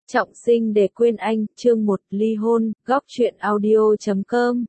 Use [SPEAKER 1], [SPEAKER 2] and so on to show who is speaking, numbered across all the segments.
[SPEAKER 1] Trọng sinh để quên anh, chương 1, ly hôn, góc truyện audio.com.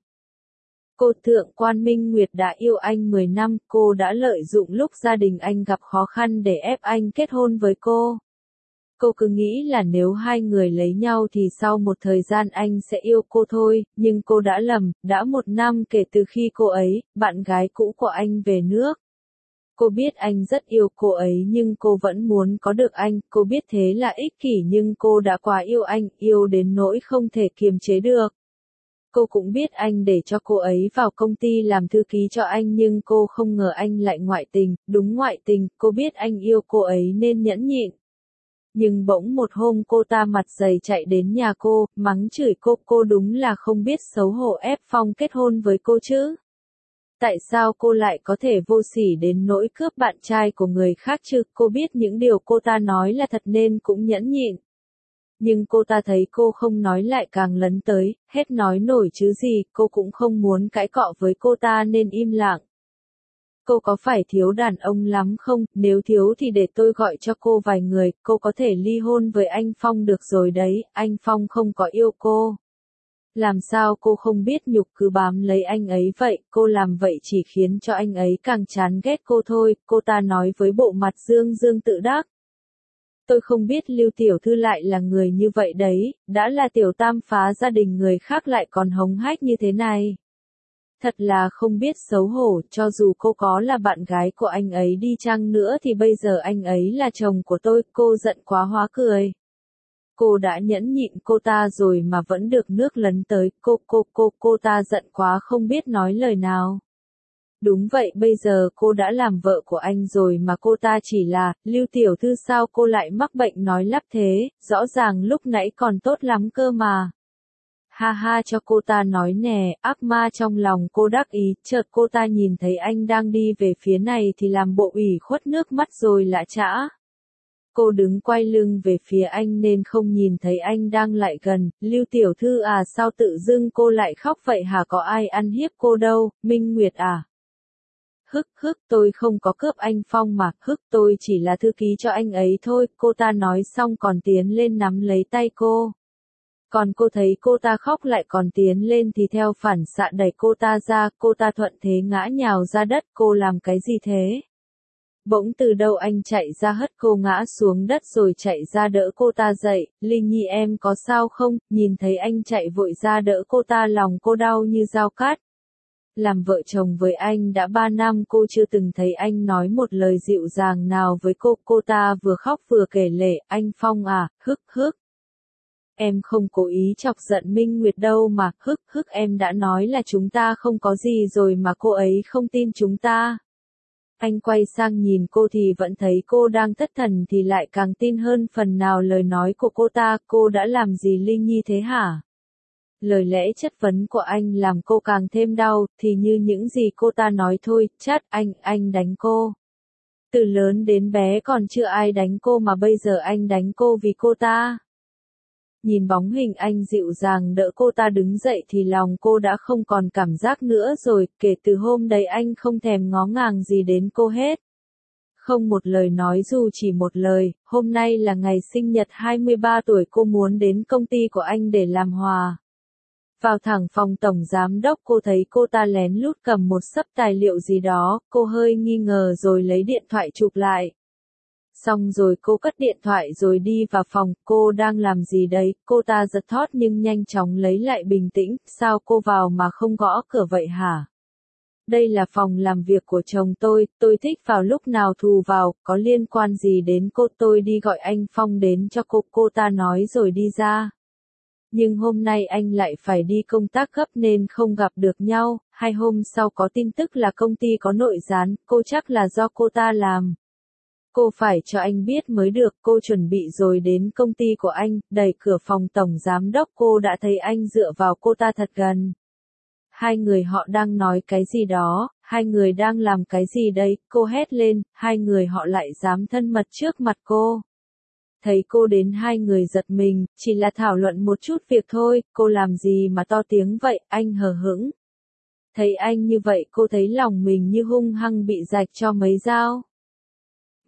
[SPEAKER 1] Cô Thượng Quan Minh Nguyệt đã yêu anh 10 năm, cô đã lợi dụng lúc gia đình anh gặp khó khăn để ép anh kết hôn với cô. Cô cứ nghĩ là nếu hai người lấy nhau thì sau một thời gian anh sẽ yêu cô thôi, nhưng cô đã lầm, đã 1 năm kể từ khi cô ấy, bạn gái cũ của anh về nước. Cô biết anh rất yêu cô ấy nhưng cô vẫn muốn có được anh, cô biết thế là ích kỷ nhưng cô đã quá yêu anh, yêu đến nỗi không thể kiềm chế được. Cô cũng biết anh để cho cô ấy vào công ty làm thư ký cho anh nhưng cô không ngờ anh lại ngoại tình, đúng ngoại tình, cô biết anh yêu cô ấy nên nhẫn nhịn. Nhưng bỗng một hôm cô ta mặt dày chạy đến nhà cô, mắng chửi cô đúng là không biết xấu hổ ép Phong kết hôn với cô chứ. Tại sao cô lại có thể vô sỉ đến nỗi cướp bạn trai của người khác chứ? Cô biết những điều cô ta nói là thật nên cũng nhẫn nhịn. Nhưng cô ta thấy cô không nói lại càng lấn tới, hết nói nổi chứ gì, cô cũng không muốn cãi cọ với cô ta nên im lặng. Cô có phải thiếu đàn ông lắm không? Nếu thiếu thì để tôi gọi cho cô vài người, cô có thể ly hôn với anh Phong được rồi đấy, anh Phong không có yêu cô. Làm sao cô không biết nhục cứ bám lấy anh ấy vậy, cô làm vậy chỉ khiến cho anh ấy càng chán ghét cô thôi, cô ta nói với bộ mặt dương dương tự đắc. Tôi không biết Lưu tiểu thư lại là người như vậy đấy, đã là tiểu tam phá gia đình người khác lại còn hống hách như thế này. Thật là không biết xấu hổ, cho dù cô có là bạn gái của anh ấy đi chăng nữa thì bây giờ anh ấy là chồng của tôi, cô giận quá hóa cười. Cô đã nhẫn nhịn cô ta rồi mà vẫn được nước lấn tới, cô ta giận quá không biết nói lời nào. Đúng vậy, bây giờ cô đã làm vợ của anh rồi mà cô ta chỉ là, Lưu tiểu thư sao cô lại mắc bệnh nói lắp thế, rõ ràng lúc nãy còn tốt lắm cơ mà. Ha ha cho cô ta nói nè, ác ma trong lòng cô đắc ý, chợt cô ta nhìn thấy anh đang đi về phía này thì làm bộ ủy khuất nước mắt rồi lã chã. Cô đứng quay lưng về phía anh nên không nhìn thấy anh đang lại gần, Lưu tiểu thư à sao tự dưng cô lại khóc vậy hả, có ai ăn hiếp cô đâu, Minh Nguyệt à? Tôi không có cướp anh Phong mà, tôi chỉ là thư ký cho anh ấy thôi, cô ta nói xong còn tiến lên nắm lấy tay cô. Còn cô thấy cô ta khóc lại còn tiến lên thì theo phản xạ đẩy cô ta ra, cô ta thuận thế ngã nhào ra đất, cô làm cái gì thế? Bỗng từ đâu anh chạy ra hất cô ngã xuống đất rồi chạy ra đỡ cô ta dậy, Linh Nhi em có sao không, nhìn thấy anh chạy vội ra đỡ cô ta lòng cô đau như dao cát. Làm vợ chồng với anh đã 3 năm cô chưa từng thấy anh nói một lời dịu dàng nào với cô ta vừa khóc vừa kể lể, anh Phong à, Em không cố ý chọc giận Minh Nguyệt đâu mà, em đã nói là chúng ta không có gì rồi mà cô ấy không tin chúng ta. Anh quay sang nhìn cô thì vẫn thấy cô đang thất thần thì lại càng tin hơn phần nào lời nói của cô ta, cô đã làm gì Linh Nhi thế hả? Lời lẽ chất vấn của anh làm cô càng thêm đau, thì như những gì cô ta nói thôi, chát anh đánh cô. Từ lớn đến bé còn chưa ai đánh cô mà bây giờ anh đánh cô vì cô ta. Nhìn bóng hình anh dịu dàng đỡ cô ta đứng dậy thì lòng cô đã không còn cảm giác nữa rồi, kể từ hôm đấy anh không thèm ngó ngàng gì đến cô hết. Không một lời nói dù chỉ một lời, hôm nay là ngày sinh nhật 23 tuổi cô muốn đến công ty của anh để làm hòa. Vào thẳng phòng tổng giám đốc cô thấy cô ta lén lút cầm một xấp tài liệu gì đó, cô hơi nghi ngờ rồi lấy điện thoại chụp lại. Xong rồi cô cất điện thoại rồi đi vào phòng, cô đang làm gì đấy, cô ta giật thót nhưng nhanh chóng lấy lại bình tĩnh, sao cô vào mà không gõ cửa vậy hả? Đây là phòng làm việc của chồng tôi thích vào lúc nào thù vào, có liên quan gì đến cô, tôi đi gọi anh Phong đến cho cô ta nói rồi đi ra. Nhưng hôm nay anh lại phải đi công tác gấp nên không gặp được nhau, 2 hôm sau có tin tức là công ty có nội gián, cô chắc là do cô ta làm. Cô phải cho anh biết mới được, cô chuẩn bị rồi đến công ty của anh, đẩy cửa phòng tổng giám đốc cô đã thấy anh dựa vào cô ta thật gần. Hai người họ đang nói cái gì đó, hai người đang làm cái gì đây, cô hét lên, hai người họ lại dám thân mật trước mặt cô. Thấy cô đến hai người giật mình, chỉ là thảo luận một chút việc thôi, cô làm gì mà to tiếng vậy, anh hờ hững. Thấy anh như vậy cô thấy lòng mình như hung hăng bị rạch cho mấy dao.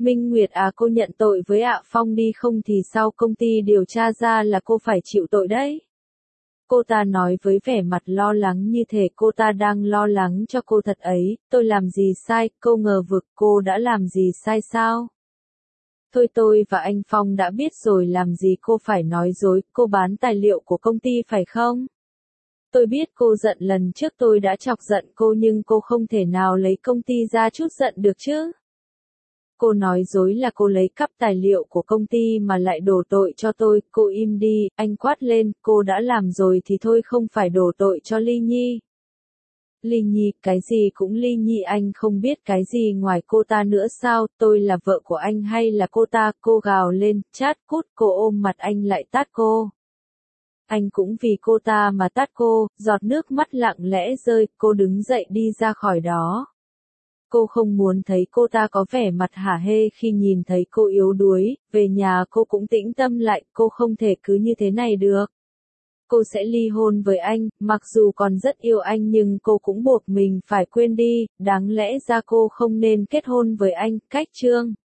[SPEAKER 1] Minh Nguyệt à, cô nhận tội với ạ Phong đi, không thì sau công ty điều tra ra là cô phải chịu tội đấy. Cô ta nói với vẻ mặt lo lắng như thể cô ta đang lo lắng cho cô thật ấy. Tôi làm gì sai? Cô ngờ vực, cô đã làm gì sai sao? Thôi tôi và anh Phong đã biết rồi, làm gì cô phải nói dối. Cô bán tài liệu của công ty phải không? Tôi biết cô giận, lần trước tôi đã chọc giận cô nhưng cô không thể nào lấy công ty ra chút giận được chứ. Cô nói dối là cô lấy cắp tài liệu của công ty mà lại đổ tội cho tôi. Cô im đi, anh quát lên, cô đã làm rồi thì thôi, không phải đổ tội cho Ly Nhi. Ly Nhi, cái gì cũng Ly Nhi, anh không biết cái gì ngoài cô ta nữa sao? Tôi là vợ của anh hay là cô ta? Cô gào lên, chát cút, cô ôm mặt anh lại tát cô. Anh cũng vì cô ta mà tát cô, giọt nước mắt lặng lẽ rơi, cô đứng dậy đi ra khỏi đó. Cô không muốn thấy cô ta có vẻ mặt hả hê khi nhìn thấy cô yếu đuối, về nhà cô cũng tĩnh tâm lại, cô không thể cứ như thế này được. Cô sẽ ly hôn với anh, mặc dù còn rất yêu anh nhưng cô cũng buộc mình phải quên đi, đáng lẽ ra cô không nên kết hôn với anh. Cách chương